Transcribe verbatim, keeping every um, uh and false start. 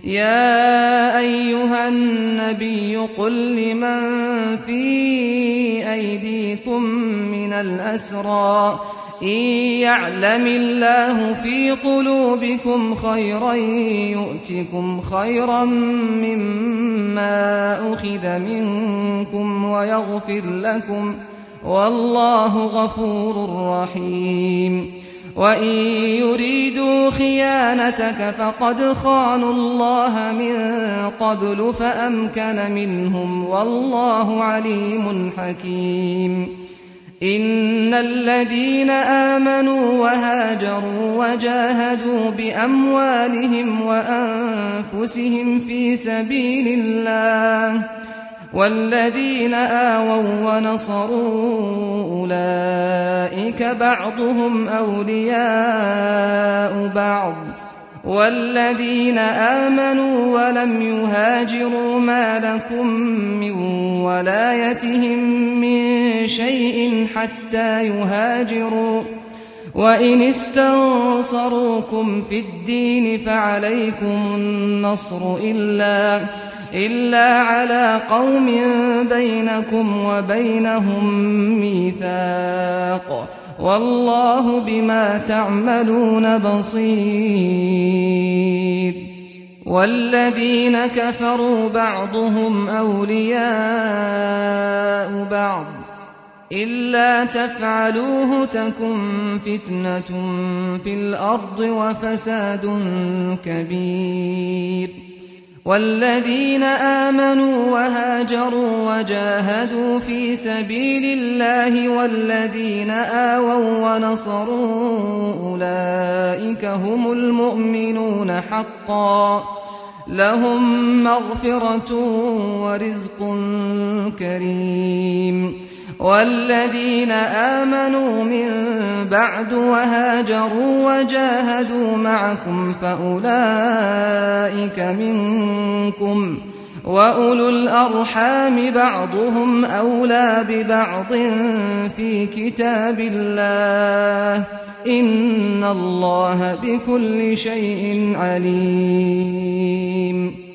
يا أيها النبي قل لمن في أيديكم من الأسرى إن يعلم الله في قلوبكم خيرا يؤتكم خيرا مما أخذ منكم ويغفر لكم والله غفور رحيم وإن يريدوا خيانتك فقد خانوا الله من قبل فأمكن منهم والله عليم حكيم إن الذين آمنوا وهاجروا وجاهدوا بأموالهم وأنفسهم في سبيل الله والذين آووا ونصروا أولئك بعضهم أولياء بعض والذين آمنوا ولم يهاجروا ما لكم من ولايتهم من شيء حتى يهاجروا وإن استنصروكم في الدين فعليكم النصر إلا إلا على قوم بينكم وبينهم ميثاق والله بما تعملون بصير والذين كفروا بعضهم أولياء بعض إلا تفعلوه تكن فتنة في الأرض وفساد كبير والذين آمنوا وهاجروا وجاهدوا في سبيل الله والذين آووا ونصروا أولئك هم المؤمنون حقا لهم مغفرة ورزق كريم والذين آمنوا من بعد وهاجروا وجاهدوا معكم فأولئك منكم وأولو الأرحام بعضهم أولى ببعض في كتاب الله إن الله بكل شيء عليم